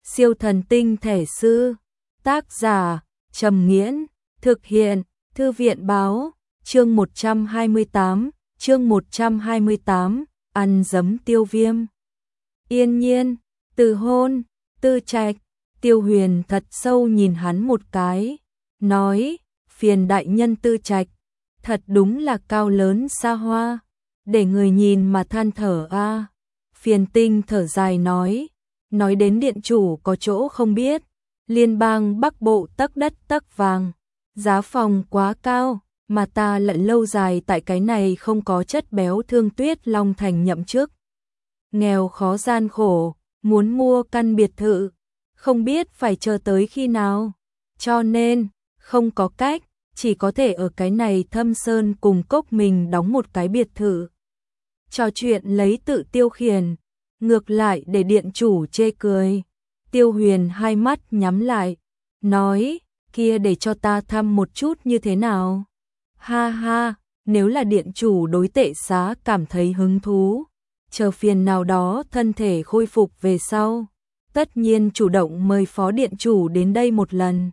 Siêu thần tinh thể sư. Tác giả Trầm Nghiễn. Thực hiện Thư viện Báo. Chương 128. Ăn giấm Tiêu Viêm. Yên Nhiên, Từ Hôn, Tư Trạch. Tiêu Huyền thật sâu nhìn hắn một cái, nói: phiền đại nhân Tư Trạch, thật đúng là cao lớn xa hoa, để người nhìn mà than thở a. Phiền Tinh thở dài nói đến điện chủ có chỗ không biết, liên bang Bắc Bộ tấc đất tấc vàng, giá phòng quá cao, mà ta lận lâu dài tại cái này không có chất béo Thương Tuyết Long Thành nhậm chức. Nghèo khó gian khổ, muốn mua căn biệt thự, không biết phải chờ tới khi nào, cho nên không có cách, chỉ có thể ở cái này Thâm Sơn cùng cốc mình đóng một cái biệt thự. Trò chuyện lấy tự tiêu khiển, ngược lại để điện chủ chê cười. Tiêu Huyền hai mắt nhắm lại, nói: kia để cho ta thăm một chút như thế nào? Ha ha, nếu là điện chủ đối tệ xá cảm thấy hứng thú, chờ phiền nào đó thân thể khôi phục về sau, tất nhiên chủ động mời phó điện chủ đến đây một lần.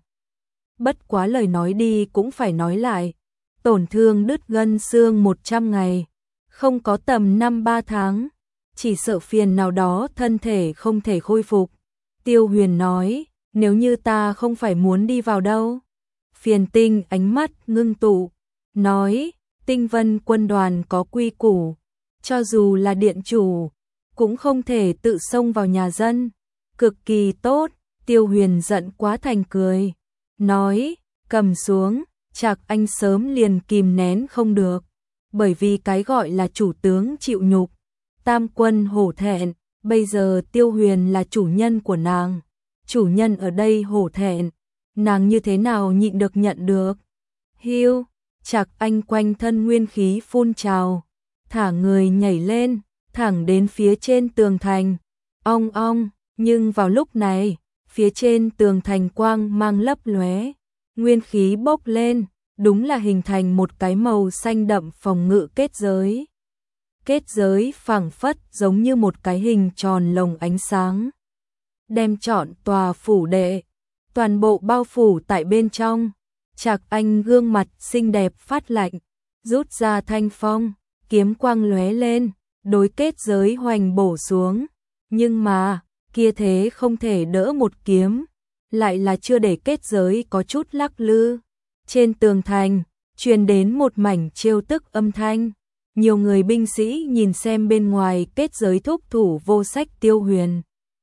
Bất quá lời nói đi cũng phải nói lại, tổn thương đứt gân xương 100 ngày, không có tầm 5-3 tháng, chỉ sợ phiền nào đó thân thể không thể khôi phục. Tiêu Huyền nói: nếu như ta không phải muốn đi vào đâu. Phiền Tinh ánh mắt ngưng tụ, nói: Tinh Vân quân đoàn có quy củ, cho dù là điện chủ, cũng không thể tự xông vào nhà dân. Cực kỳ tốt. Tiêu Huyền giận quá thành cười, nói: cầm xuống. Trạc Anh sớm liền kìm nén không được, bởi vì cái gọi là chủ tướng chịu nhục, tam quân hổ thẹn, bây giờ Tiêu Huyền là chủ nhân của nàng, chủ nhân ở đây hổ thẹn, nàng như thế nào nhịn được nhận được. Hiu, Trạc Anh quanh thân nguyên khí phun trào, thả người nhảy lên, thẳng đến phía trên tường thành. Ong ong, nhưng vào lúc này, phía trên tường thành quang mang lấp lóe, nguyên khí bốc lên, đúng là hình thành một cái màu xanh đậm phòng ngự kết giới. Kết giới phảng phất giống như một cái hình tròn lồng ánh sáng, đem trọn tòa phủ đệ toàn bộ bao phủ tại bên trong. Trạc Anh gương mặt xinh đẹp phát lạnh, rút ra thanh phong, kiếm quang lóe lên, đối kết giới hoành bổ xuống, nhưng mà kia thế không thể đỡ một kiếm, lại là chưa để kết giới có chút lắc lư. Trên tường thành truyền đến một mảnh trêu tức âm thanh, nhiều người binh sĩ nhìn xem bên ngoài kết giới thúc thủ vô sách Tiêu Huyền,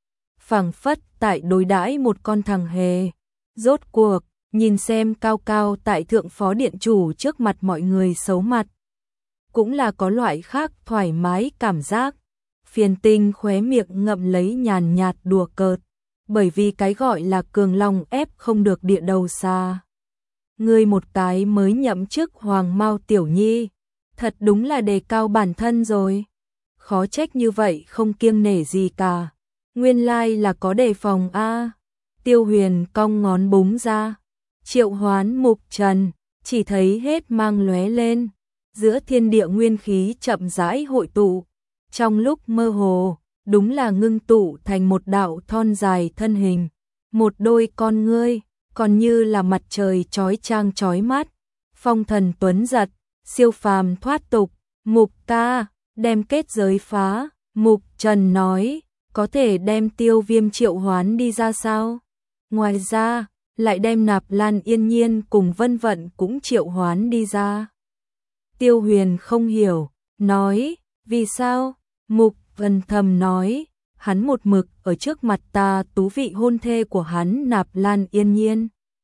phảng phất tại đối đãi một con thằng hề. Rốt cuộc nhìn xem cao cao tại thượng phó điện chủ trước mặt mọi người xấu mặt, cũng là có loại khác thoải mái cảm giác. Phiền Tinh khóe miệng ngậm lấy nhàn nhạt đùa cợt, bởi vì cái gọi là cường long ép không được địa đầu xa. Ngươi một cái mới nhậm chức Hoàng Mao tiểu nhi, thật đúng là đề cao bản thân rồi. Khó trách như vậy không kiêng nể gì cả, nguyên lai là có đề phòng a. Tiêu Huyền cong ngón búng ra, triệu hoán Mục Trần, chỉ thấy hết mang lóe lên, giữa thiên địa nguyên khí chậm rãi hội tụ, trong lúc mơ hồ, đúng là ngưng tụ thành một đạo thon dài thân hình, một đôi con ngươi, còn như là mặt trời chói chang chói mắt, phong thần tuấn giật, siêu phàm thoát tục. Mục ca, đem kết giới phá. Mục Trần nói: có thể đem Tiêu Viêm triệu hoán đi ra sao? Ngoài ra, lại đem Nạp Lan Yên Nhiên cùng Vân Vận cũng triệu hoán đi ra. Tiêu Huyền không hiểu, nói: vì sao? Mục Vân thầm nói: hắn một mực ở trước mặt ta tú vị hôn thê của hắn Nạp Lan Yên Nhiên,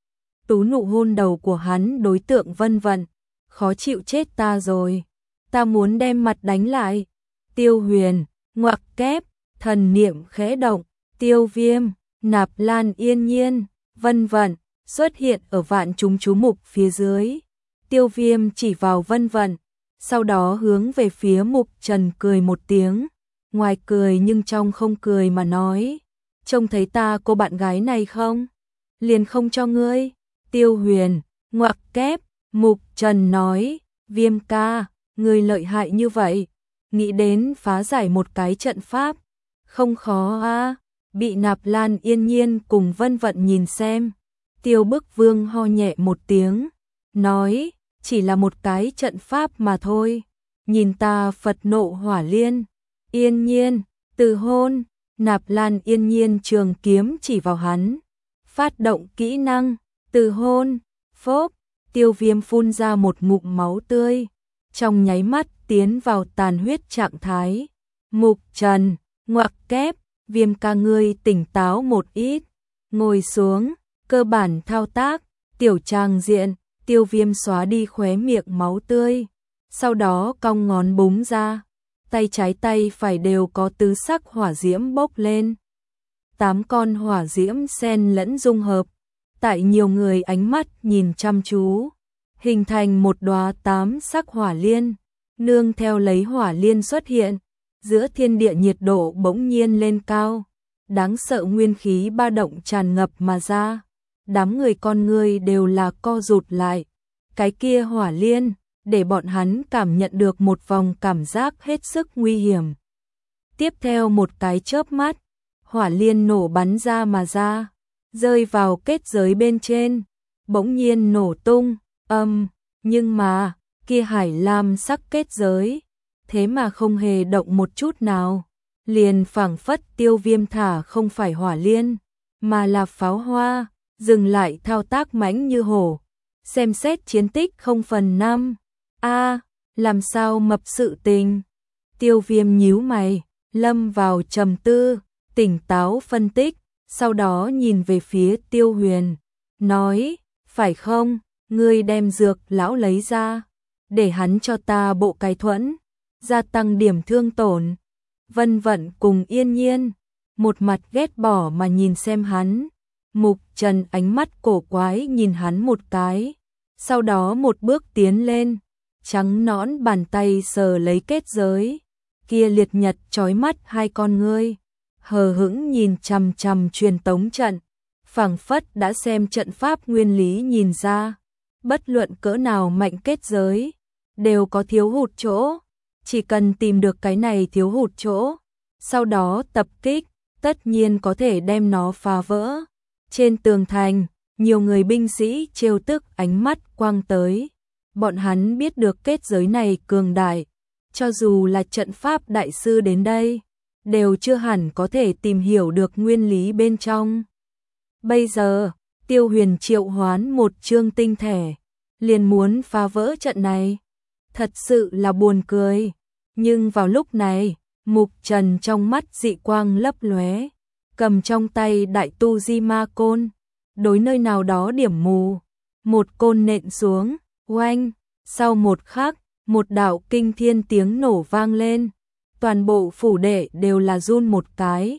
tú nụ hôn đầu của hắn đối tượng Vân Vận, khó chịu chết ta rồi, ta muốn đem mặt đánh lại. Tiêu Huyền ngoặc kép, thần niệm khẽ động, Tiêu Viêm, Nạp Lan Yên Nhiên, Vân Vận xuất hiện ở vạn chúng chú mục phía dưới. Tiêu Viêm chỉ vào Vân Vận, sau đó hướng về phía Mục Trần cười một tiếng, ngoài cười nhưng trong không cười mà nói: trông thấy ta cô bạn gái này không? Liền không cho ngươi. Tiêu Huyền ngoặc kép, Mục Trần nói: Viêm ca, ngươi lợi hại như vậy, nghĩ đến phá giải một cái trận pháp không khó a. bị Nạp Lan Yên Nhiên cùng Vân Vận nhìn xem. Tiêu Bức Vương ho nhẹ một tiếng, nói, chỉ là một cái trận pháp mà thôi, nhìn ta Phật nộ hỏa liên. Yên Nhiên, từ hôn. Nạp Lan Yên Nhiên trường kiếm chỉ vào hắn, phát động kỹ năng, từ hôn. Phốp, Tiêu Viêm phun ra một ngụm máu tươi, trong nháy mắt tiến vào tàn huyết trạng thái. Mục Trần, ngoặc kép, Viêm ca ngươi tỉnh táo một ít, ngồi xuống, cơ bản thao tác, tiểu trang diện. Tiêu Viêm xóa đi khóe miệng máu tươi, sau đó cong ngón búng ra, tay trái tay phải đều có tứ sắc hỏa diễm bốc lên. 8 con hỏa diễm xen lẫn dung hợp, tại nhiều người ánh mắt nhìn chăm chú, hình thành một đóa 8 sắc hỏa liên, nương theo lấy hỏa liên xuất hiện, giữa thiên địa nhiệt độ bỗng nhiên lên cao, đáng sợ nguyên khí ba động tràn ngập mà ra. Đám người con người đều là co rụt lại, cái kia hỏa liên, để bọn hắn cảm nhận được một vòng cảm giác hết sức nguy hiểm. Tiếp theo một cái chớp mắt, hỏa liên nổ bắn ra mà ra, rơi vào kết giới bên trên, bỗng nhiên nổ tung, nhưng mà, kia hải lam sắc kết giới, thế mà không hề động một chút nào, liền phảng phất Tiêu Viêm thả không phải hỏa liên, mà là pháo hoa. Dừng lại thao tác mãnh như hổ, xem xét chiến tích 0/5. Làm sao mập sự tình? Tiêu Viêm nhíu mày, lâm vào trầm tư, tỉnh táo phân tích, sau đó nhìn về phía Tiêu Huyền, nói, phải không, ngươi đem dược lão lấy ra, để hắn cho ta bộ cái thuẫn, gia tăng điểm thương tổn. Vân Vận cùng Yên Nhiên, một mặt ghét bỏ mà nhìn xem hắn. Mục Trần ánh mắt cổ quái nhìn hắn một cái, sau đó một bước tiến lên, trắng nõn bàn tay sờ lấy kết giới, kia liệt nhật chói mắt hai con ngươi, hờ hững nhìn chằm chằm truyền tống trận, phảng phất đã xem trận pháp nguyên lý nhìn ra, bất luận cỡ nào mạnh kết giới, đều có thiếu hụt chỗ, chỉ cần tìm được cái này thiếu hụt chỗ, sau đó tập kích, tất nhiên có thể đem nó phá vỡ. Trên tường thành, nhiều người binh sĩ trêu tức ánh mắt quang tới. Bọn hắn biết được kết giới này cường đại, cho dù là trận pháp đại sư đến đây, đều chưa hẳn có thể tìm hiểu được nguyên lý bên trong. Bây giờ, Tiêu Huyền triệu hoán một chương tinh thể, liền muốn phá vỡ trận này. Thật sự là buồn cười. Nhưng vào lúc này, Mục Trần trong mắt dị quang lấp lóe, cầm trong tay đại tu di ma côn, đối nơi nào đó điểm mù, một côn nện xuống, oanh, sau một khắc, một đạo kinh thiên tiếng nổ vang lên, toàn bộ phủ đệ đều là run một cái,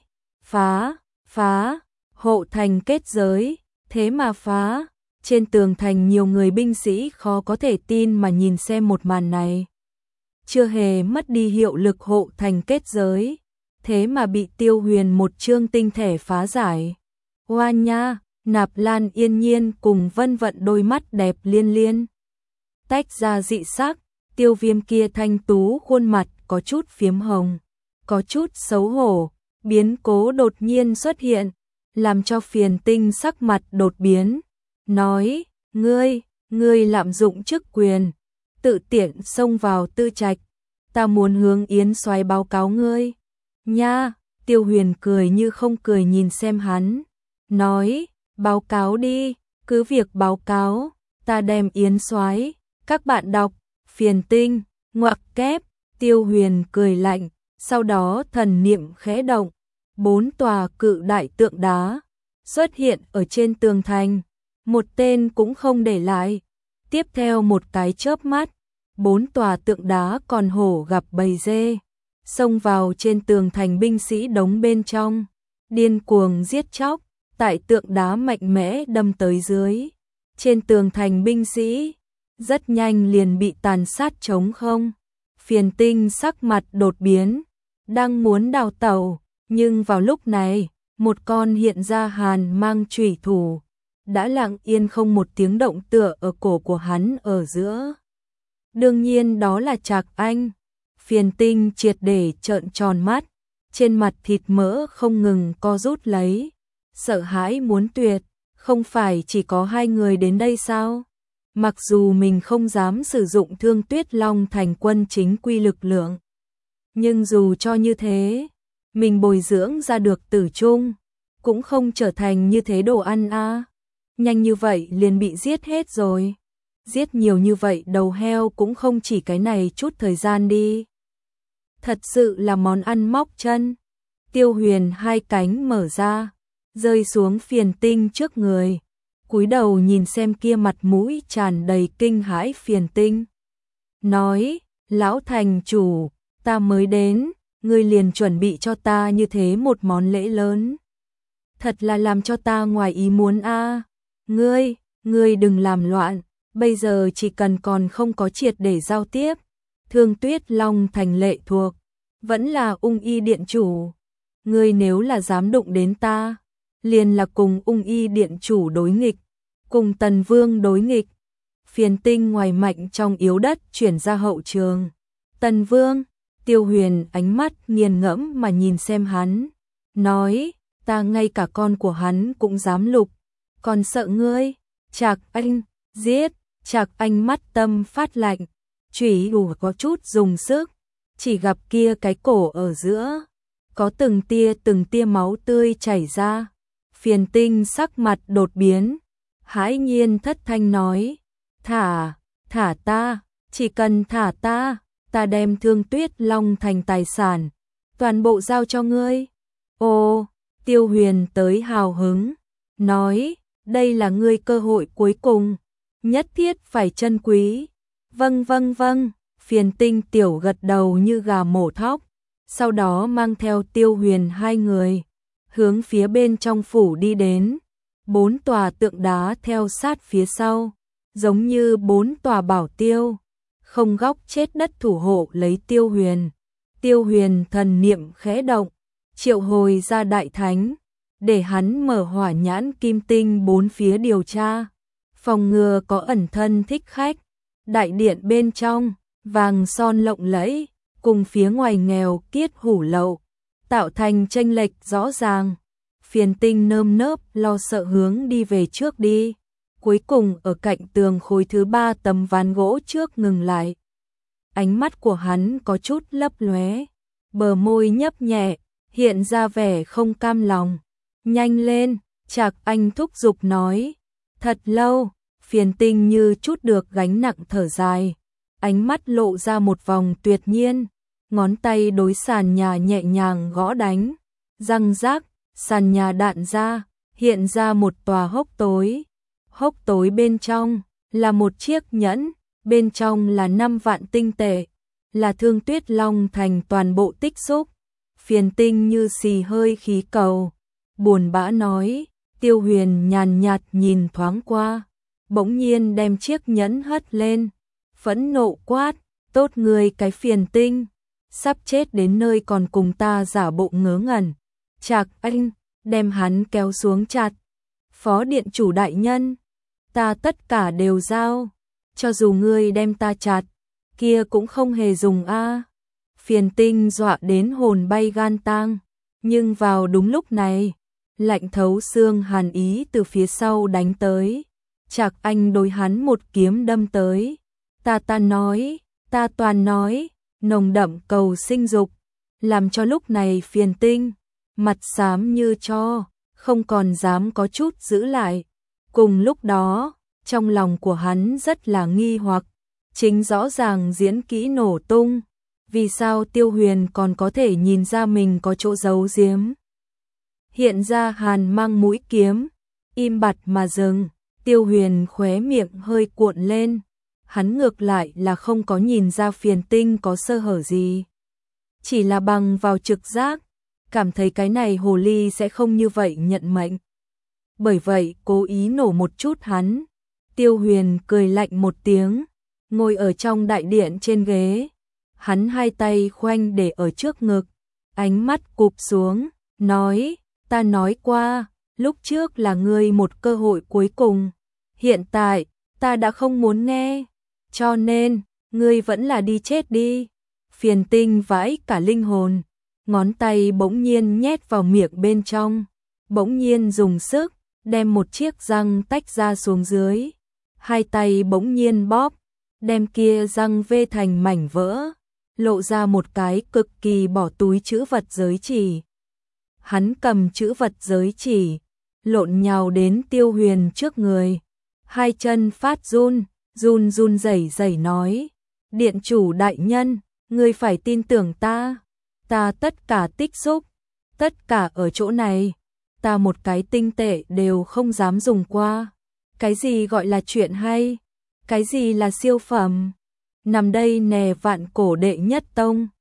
phá, hộ thành kết giới, thế mà phá, trên tường thành nhiều người binh sĩ khó có thể tin mà nhìn xem một màn này. Chưa hề mất đi hiệu lực hộ thành kết giới, thế mà bị Tiêu Huyền một chương tinh thể phá giải. Hoa nha, Nạp Lan Yên Nhiên cùng Vân Vận đôi mắt đẹp liên liên tách ra dị sắc, Tiêu Viêm kia thanh tú khuôn mặt có chút phiếm hồng, có chút xấu hổ, biến cố đột nhiên xuất hiện, làm cho Phiền Tinh sắc mặt đột biến, nói, ngươi lạm dụng chức quyền, tự tiện xông vào tư trạch, ta muốn hướng Yến Soái báo cáo ngươi. Nha, Tiêu Huyền cười như không cười nhìn xem hắn, nói, báo cáo đi, cứ việc báo cáo, ta đem Yến Soái. Các bạn đọc, Phiền Tinh, ngoặc kép, Tiêu Huyền cười lạnh, sau đó thần niệm khẽ động, 4 tòa cự đại tượng đá xuất hiện ở trên tường thành, một tên cũng không để lại. Tiếp theo một cái chớp mắt, 4 tòa tượng đá còn hổ gặp bầy dê, xông vào trên tường thành binh sĩ đóng bên trong, điên cuồng giết chóc, tại tượng đá mạnh mẽ đâm tới dưới. Trên tường thành binh sĩ rất nhanh liền bị tàn sát trống không. Phiền Tinh sắc mặt đột biến, đang muốn đào tẩu, nhưng vào lúc này, một con hiện ra hàn mang chủy thủ, đã lặng yên không một tiếng động tựa ở cổ của hắn ở giữa. Đương nhiên đó là Trạc Anh. Phiền Tinh triệt để trợn tròn mắt, trên mặt thịt mỡ không ngừng co rút lấy, sợ hãi muốn tuyệt, không phải chỉ có hai người đến đây sao? Mặc dù mình không dám sử dụng Thương Tuyết Long thành quân chính quy lực lượng, nhưng dù cho như thế, mình bồi dưỡng ra được Tử Trung, cũng không trở thành như thế đồ ăn a. Nhanh như vậy liền bị giết hết rồi. Giết nhiều như vậy đầu heo cũng không chỉ cái này chút thời gian đi. Thật sự là món ăn móc chân. Tiêu Huyền hai cánh mở ra, rơi xuống Phiền Tinh trước người, cúi đầu nhìn xem kia mặt mũi tràn đầy kinh hãi Phiền Tinh. Nói, lão thành chủ, ta mới đến, ngươi liền chuẩn bị cho ta như thế một món lễ lớn. Thật là làm cho ta ngoài ý muốn a. Ngươi đừng làm loạn, bây giờ chỉ cần còn không có triệt để giao tiếp, Thương Tuyết Long thành lệ thuộc, vẫn là Ung Y điện chủ. Ngươi nếu là dám đụng đến ta, liền là cùng Ung Y điện chủ đối nghịch, cùng Tần Vương đối nghịch. Phiền Tinh ngoài mạnh trong yếu đất chuyển ra hậu trường. Tần Vương, Tiêu Huyền ánh mắt nghiền ngẫm mà nhìn xem hắn, nói, ta ngay cả con của hắn cũng dám lục, còn sợ ngươi? Trạc Anh, giết. Trạc Anh mắt tâm phát lạnh, chủy đủ có chút dùng sức, chỉ gặp kia cái cổ ở giữa, có từng tia máu tươi chảy ra. Phiền Tinh sắc mặt đột biến, hãi nhiên thất thanh nói, thả ta, chỉ cần thả ta đem Thương Tuyết Long thành tài sản, toàn bộ giao cho ngươi. Ô, Tiêu Huyền tới hào hứng, nói, đây là ngươi cơ hội cuối cùng, nhất thiết phải trân quý. Vâng, Phiền Tinh tiểu gật đầu như gà mổ thóc, sau đó mang theo Tiêu Huyền hai người, hướng phía bên trong phủ đi đến, 4 tòa tượng đá theo sát phía sau, giống như 4 tòa bảo tiêu, không góc chết đất thủ hộ lấy Tiêu Huyền. Tiêu Huyền thần niệm khẽ động, triệu hồi ra đại thánh, để hắn mở hỏa nhãn kim tinh bốn phía điều tra, phòng ngừa có ẩn thân thích khách. Đại điện bên trong, vàng son lộng lẫy, cùng phía ngoài nghèo kiết hủ lậu, tạo thành chênh lệch rõ ràng. Phiền Tinh nơm nớp lo sợ hướng đi về trước đi, cuối cùng ở cạnh tường khối thứ 3 tấm ván gỗ trước ngừng lại. Ánh mắt của hắn có chút lấp lóe, bờ môi nhấp nhẹ, hiện ra vẻ không cam lòng. Nhanh lên, Trạc Anh thúc giục nói. Thật lâu, Phiền Tinh như chút được gánh nặng thở dài, ánh mắt lộ ra một vòng tuyệt nhiên, ngón tay đối sàn nhà nhẹ nhàng gõ đánh, răng rác, sàn nhà đạn ra, hiện ra một tòa hốc tối. Hốc tối bên trong là một chiếc nhẫn, bên trong là 5 vạn tinh tệ, là Thương Tuyết Long thành toàn bộ tích xúc. Phiền Tinh như xì hơi khí cầu, buồn bã nói. Tiêu Huyền nhàn nhạt nhìn thoáng qua, bỗng nhiên đem chiếc nhẫn hất lên, phẫn nộ quát, tốt người cái Phiền Tinh, sắp chết đến nơi còn cùng ta giả bộ ngớ ngẩn. Trạc Anh, đem hắn kéo xuống chặt. Phó điện chủ đại nhân, ta tất cả đều giao, cho dù ngươi đem ta chặt, kia cũng không hề dùng a. Phiền Tinh dọa đến hồn bay gan tang, nhưng vào đúng lúc này, lạnh thấu xương hàn ý từ phía sau đánh tới. Trạc Anh đối hắn một kiếm đâm tới. Ta nói, ta toàn nói, nồng đậm cầu sinh dục, làm cho lúc này Phiền Tinh mặt xám như tro, không còn dám có chút giữ lại. Cùng lúc đó, trong lòng của hắn rất là nghi hoặc, chính rõ ràng diễn kỹ nổ tung, vì sao Tiêu Huyền còn có thể nhìn ra mình có chỗ giấu giếm. Hiện ra hàn mang mũi kiếm, im bặt mà dừng. Tiêu Huyền khóe miệng hơi cuộn lên, hắn ngược lại là không có nhìn ra Phiền Tinh có sơ hở gì, chỉ là bằng vào trực giác, cảm thấy cái này hồ ly sẽ không như vậy nhận mệnh. Bởi vậy cố ý nổ một chút hắn. Tiêu Huyền cười lạnh một tiếng, ngồi ở trong đại điện trên ghế, hắn hai tay khoanh để ở trước ngực, ánh mắt cụp xuống, nói, ta nói qua, lúc trước là ngươi một cơ hội cuối cùng, hiện tại, ta đã không muốn nghe, cho nên, ngươi vẫn là đi chết đi. Phiền Tinh vãi cả linh hồn, ngón tay bỗng nhiên nhét vào miệng bên trong, bỗng nhiên dùng sức, đem một chiếc răng tách ra xuống dưới. Hai tay bỗng nhiên bóp, đem kia răng vê thành mảnh vỡ, lộ ra một cái cực kỳ bỏ túi trữ vật giới chỉ. Hắn cầm trữ vật giới chỉ, lộn nhào đến Tiêu Huyền trước người, hai chân phát run, run rẩy rẩy nói: "Điện chủ đại nhân, ngươi phải tin tưởng ta, ta tất cả tích xúc, tất cả ở chỗ này, ta một cái tinh tệ đều không dám dùng qua. Cái gì gọi là chuyện hay, cái gì là siêu phẩm, nằm đây nè vạn cổ đệ nhất tông,